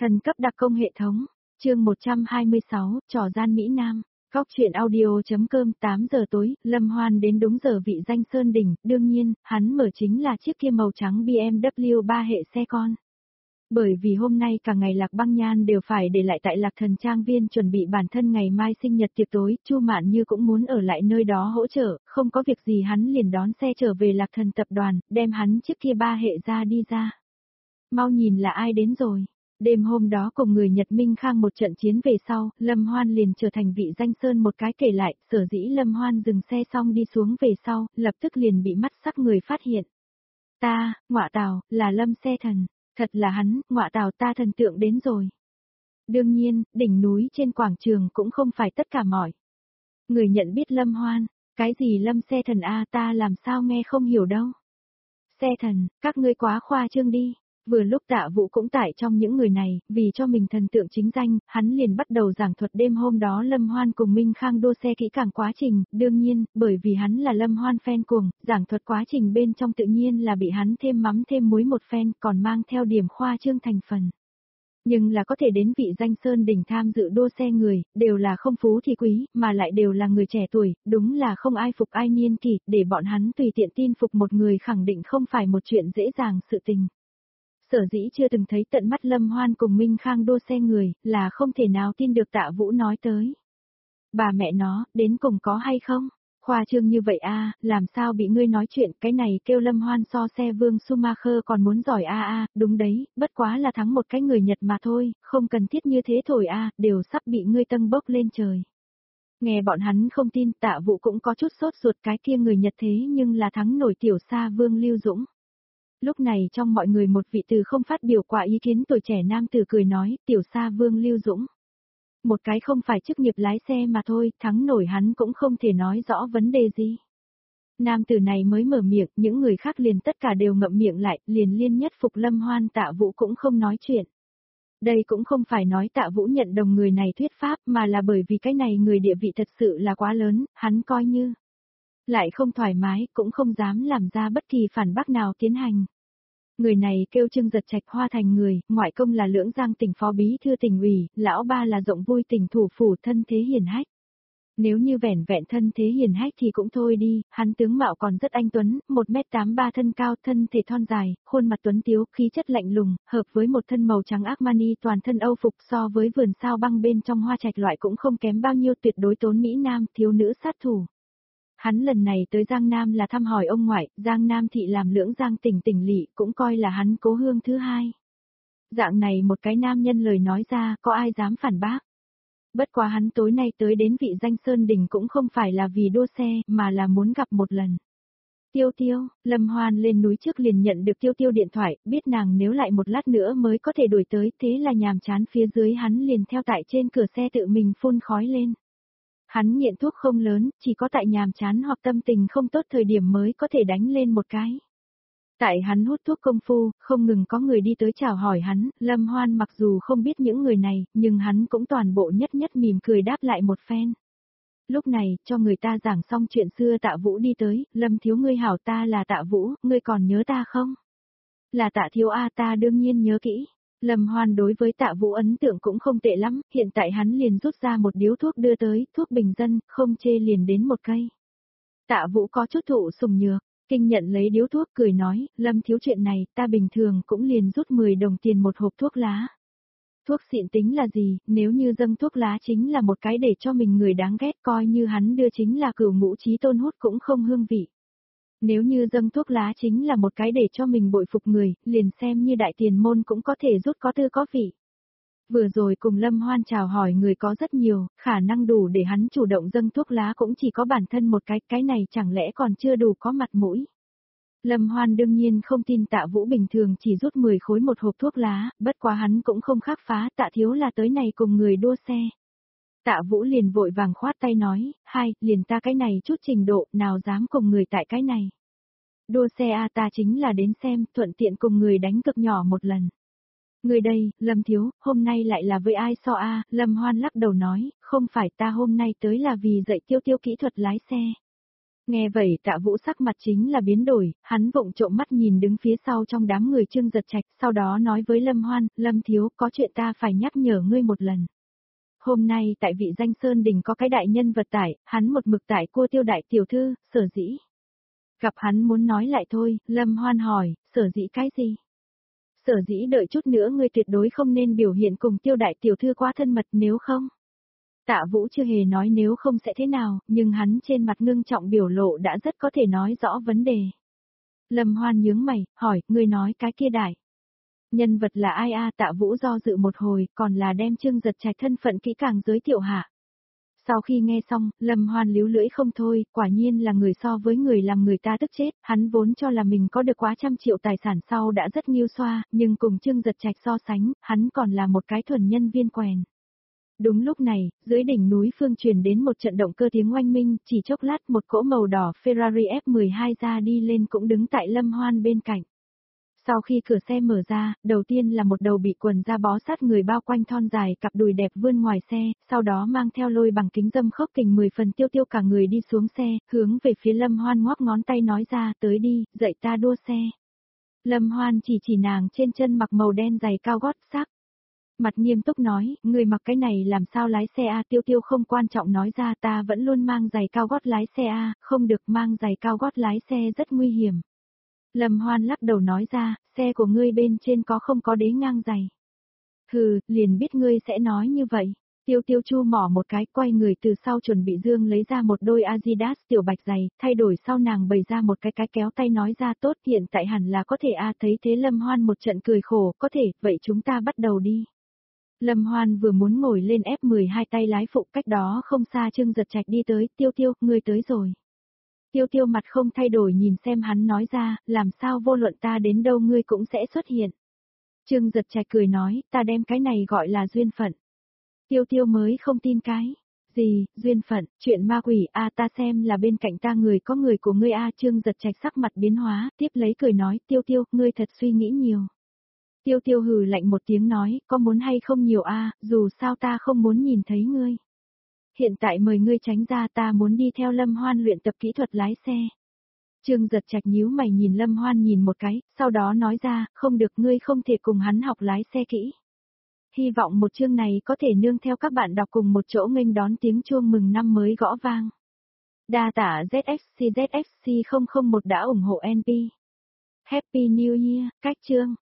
Thần cấp đặc công hệ thống, chương 126, trò gian Mỹ Nam. Góc chuyện audio.com 8 giờ tối, Lâm Hoan đến đúng giờ vị danh Sơn Đỉnh, đương nhiên, hắn mở chính là chiếc kia màu trắng BMW 3 hệ xe con. Bởi vì hôm nay cả ngày Lạc Băng Nhan đều phải để lại tại Lạc Thần Trang Viên chuẩn bị bản thân ngày mai sinh nhật tiệc tối, Chu Mạn Như cũng muốn ở lại nơi đó hỗ trợ, không có việc gì hắn liền đón xe trở về Lạc Thần tập đoàn, đem hắn chiếc kia 3 hệ ra đi ra. Mau nhìn là ai đến rồi. Đêm hôm đó cùng người Nhật Minh Khang một trận chiến về sau, Lâm Hoan liền trở thành vị danh Sơn một cái kể lại, sở dĩ Lâm Hoan dừng xe xong đi xuống về sau, lập tức liền bị mắt sắc người phát hiện. Ta, ngọa tào, là Lâm xe thần, thật là hắn, ngọa tào ta thần tượng đến rồi. Đương nhiên, đỉnh núi trên quảng trường cũng không phải tất cả mọi người nhận biết Lâm Hoan, cái gì Lâm xe thần a ta làm sao nghe không hiểu đâu. Xe thần, các ngươi quá khoa trương đi. Vừa lúc Tạ Vũ cũng tại trong những người này, vì cho mình thần tượng chính danh, hắn liền bắt đầu giảng thuật đêm hôm đó Lâm Hoan cùng Minh Khang đua xe kỹ càng quá trình, đương nhiên, bởi vì hắn là Lâm Hoan fan cuồng, giảng thuật quá trình bên trong tự nhiên là bị hắn thêm mắm thêm muối một phen, còn mang theo điểm khoa trương thành phần. Nhưng là có thể đến vị danh Sơn Đỉnh tham dự đua xe người, đều là không phú thì quý, mà lại đều là người trẻ tuổi, đúng là không ai phục ai niên kỷ, để bọn hắn tùy tiện tin phục một người khẳng định không phải một chuyện dễ dàng sự tình. Sở dĩ chưa từng thấy tận mắt Lâm Hoan cùng Minh Khang đua xe người, là không thể nào tin được Tạ Vũ nói tới. Bà mẹ nó, đến cùng có hay không? Khoa trương như vậy a, làm sao bị ngươi nói chuyện, cái này kêu Lâm Hoan so xe Vương Schumacher còn muốn giỏi a, đúng đấy, bất quá là thắng một cái người Nhật mà thôi, không cần thiết như thế thổi đều sắp bị ngươi tâng bốc lên trời. Nghe bọn hắn không tin, Tạ Vũ cũng có chút sốt ruột, cái kia người Nhật thế nhưng là thắng nổi tiểu sa Vương Lưu Dũng. Lúc này trong mọi người một vị từ không phát biểu qua ý kiến tuổi trẻ nam tử cười nói, tiểu sa Vương Lưu Dũng. Một cái không phải chức nghiệp lái xe mà thôi, thắng nổi hắn cũng không thể nói rõ vấn đề gì. Nam tử này mới mở miệng, những người khác liền tất cả đều ngậm miệng lại, liền liên nhất phục Lâm Hoan. Tạ Vũ cũng không nói chuyện. Đây cũng không phải nói Tạ Vũ nhận đồng người này thuyết pháp, mà là bởi vì cái này người địa vị thật sự là quá lớn, hắn coi như lại không thoải mái, cũng không dám làm ra bất kỳ phản bác nào tiến hành. Người này kêu Trương Giật Trạch, Hoa Thành người, ngoại công là Lưỡng Giang tỉnh phó bí thư tỉnh ủy, lão ba là Rộng Vui tỉnh thủ phủ, thân thế hiền hách. Nếu như vẻn vẹn thân thế hiền hách thì cũng thôi đi, hắn tướng mạo còn rất anh tuấn, 1m83 thân cao, thân thể thon dài, khuôn mặt tuấn tiếu, khí chất lạnh lùng, hợp với một thân màu trắng Armani toàn thân Âu phục, so với vườn sao băng bên trong Hoa Trạch loại cũng không kém bao nhiêu, tuyệt đối tốn Mỹ Nam, thiếu nữ sát thủ. Hắn lần này tới Giang Nam là thăm hỏi ông ngoại, Giang Nam thị làm Lưỡng Giang tỉnh tỉnh lỵ, cũng coi là hắn cố hương thứ hai. Dạng này một cái nam nhân lời nói ra, có ai dám phản bác. Bất quá hắn tối nay tới đến vị danh Sơn Đỉnh cũng không phải là vì đua xe, mà là muốn gặp một lần. Tiêu Tiêu, Lâm Hoan lên núi trước liền nhận được Tiêu Tiêu điện thoại, biết nàng nếu lại một lát nữa mới có thể đuổi tới, thế là nhàm chán phía dưới hắn liền theo tại trên cửa xe tự mình phun khói lên. Hắn nghiện thuốc không lớn, chỉ có tại nhàm chán hoặc tâm tình không tốt thời điểm mới có thể đánh lên một cái. Tại hắn hút thuốc công phu, không ngừng có người đi tới chào hỏi hắn, Lâm Hoan mặc dù không biết những người này, nhưng hắn cũng toàn bộ nhất nhất mỉm cười đáp lại một phen. Lúc này, cho người ta giảng xong chuyện xưa Tạ Vũ đi tới, Lâm thiếu ngươi hảo, ta là Tạ Vũ, ngươi còn nhớ ta không? Là Tạ thiếu ta đương nhiên nhớ kỹ. Lâm Hoan đối với Tạ Vũ ấn tượng cũng không tệ lắm, hiện tại hắn liền rút ra một điếu thuốc đưa tới, thuốc bình dân, không chê liền đến một cây. Tạ Vũ có chút thụ sùng nhược, kinh nhận lấy điếu thuốc cười nói, Lâm thiếu chuyện này, ta bình thường cũng liền rút 10 đồng tiền một hộp thuốc lá. Thuốc xịn tính là gì, nếu như dâng thuốc lá chính là một cái để cho mình người đáng ghét, coi như hắn đưa chính là Cửu Ngũ Chí Tôn hút cũng không hương vị. Nếu như dâng thuốc lá chính là một cái để cho mình bội phục người, liền xem như đại tiền môn cũng có thể rút có tư có vị. Vừa rồi cùng Lâm Hoan chào hỏi người có rất nhiều, khả năng đủ để hắn chủ động dâng thuốc lá cũng chỉ có bản thân một cái này chẳng lẽ còn chưa đủ có mặt mũi. Lâm Hoan đương nhiên không tin Tạ Vũ bình thường chỉ rút 10 khối một hộp thuốc lá, bất quá hắn cũng không khác phá, Tạ thiếu là tới này cùng người đua xe. Tạ Vũ liền vội vàng khoát tay nói, liền ta cái này chút trình độ, nào dám cùng người tại cái này. Đua xe ta chính là đến xem, thuận tiện cùng người đánh cực nhỏ một lần. Người đây, Lâm thiếu, hôm nay lại là với ai so Lâm Hoan lắc đầu nói, không phải ta hôm nay tới là vì dạy Tiêu Tiêu kỹ thuật lái xe. Nghe vậy Tạ Vũ sắc mặt chính là biến đổi, hắn vụng trộm mắt nhìn đứng phía sau trong đám người Trương Giật Trạch, sau đó nói với Lâm Hoan, Lâm thiếu, có chuyện ta phải nhắc nhở ngươi một lần. Hôm nay tại vị danh Sơn Đình có cái đại nhân vật tải, hắn một mực tải cua Tiêu đại tiểu thư, sở dĩ. Gặp hắn muốn nói lại thôi, Lâm Hoan hỏi, sở dĩ cái gì? Sở dĩ đợi chút nữa ngươi tuyệt đối không nên biểu hiện cùng Tiêu đại tiểu thư quá thân mật nếu không. Tạ Vũ chưa hề nói nếu không sẽ thế nào, nhưng hắn trên mặt ngưng trọng biểu lộ đã rất có thể nói rõ vấn đề. Lâm Hoan nhướng mày, hỏi, ngươi nói cái kia đại. Nhân vật là ai a? Tạ Vũ do dự một hồi, còn là đem Trương Giật Trạch thân phận kỹ càng giới thiệu hạ. Sau khi nghe xong, Lâm Hoan líu lưỡi không thôi, quả nhiên là người so với người làm người ta tức chết, hắn vốn cho là mình có được quá trăm triệu tài sản sau đã rất nghiêu xoa, nhưng cùng Trương Giật Trạch so sánh, hắn còn là một cái thuần nhân viên quèn. Đúng lúc này, dưới đỉnh núi phương truyền đến một trận động cơ tiếng oanh minh, chỉ chốc lát một cỗ màu đỏ Ferrari F12 ra đi lên cũng đứng tại Lâm Hoan bên cạnh. Sau khi cửa xe mở ra, đầu tiên là một đầu bị quần da bó sát người bao quanh thon dài cặp đùi đẹp vươn ngoài xe, sau đó mang theo lôi bằng kính dâm khốc kình 10 phần Tiêu Tiêu cả người đi xuống xe, hướng về phía Lâm Hoan ngoắc ngón tay nói ra, tới đi, dạy ta đua xe. Lâm Hoan chỉ nàng trên chân mặc màu đen giày cao gót sắc. Mặt nghiêm túc nói, người mặc cái này làm sao lái xe a? Tiêu Tiêu không quan trọng nói ra, ta vẫn luôn mang giày cao gót lái xe a, không được, mang giày cao gót lái xe rất nguy hiểm. Lâm Hoan lắc đầu nói ra, xe của ngươi bên trên có không có đế ngang giày. Hừ, liền biết ngươi sẽ nói như vậy. Tiêu Tiêu chu mỏ một cái, quay người từ sau chuẩn bị dương lấy ra một đôi Adidas tiểu bạch giày, thay đổi sau nàng bày ra một cái kéo tay nói ra, tốt, hiện tại hẳn là có thể a. Thấy thế Lâm Hoan một trận cười khổ, có thể, vậy chúng ta bắt đầu đi. Lâm Hoan vừa muốn ngồi lên F12 tay lái phụ, cách đó không xa Trương Giật Trạch đi tới, Tiêu Tiêu, ngươi tới rồi. Tiêu Tiêu mặt không thay đổi nhìn xem hắn nói ra, làm sao vô luận ta đến đâu ngươi cũng sẽ xuất hiện. Trương Giật Trạch cười nói, ta đem cái này gọi là duyên phận. Tiêu Tiêu mới không tin cái. Gì, duyên phận, chuyện ma quỷ a, ta xem là bên cạnh ta người có người của ngươi a. Trương Giật Trạch sắc mặt biến hóa, tiếp lấy cười nói, Tiêu Tiêu, ngươi thật suy nghĩ nhiều. Tiêu Tiêu hừ lạnh một tiếng nói, có muốn hay không nhiều a, dù sao ta không muốn nhìn thấy ngươi. Hiện tại mời ngươi tránh ra, ta muốn đi theo Lâm Hoan luyện tập kỹ thuật lái xe. Trương Giật Trạch nhíu mày nhìn Lâm Hoan nhìn một cái, sau đó nói ra, không được, ngươi không thể cùng hắn học lái xe kỹ. Hy vọng một chương này có thể nương theo các bạn đọc cùng một chỗ nghênh đón tiếng chuông mừng năm mới gõ vang. Đa tả ZXC 001 đã ủng hộ NP. Happy New Year, cách chương.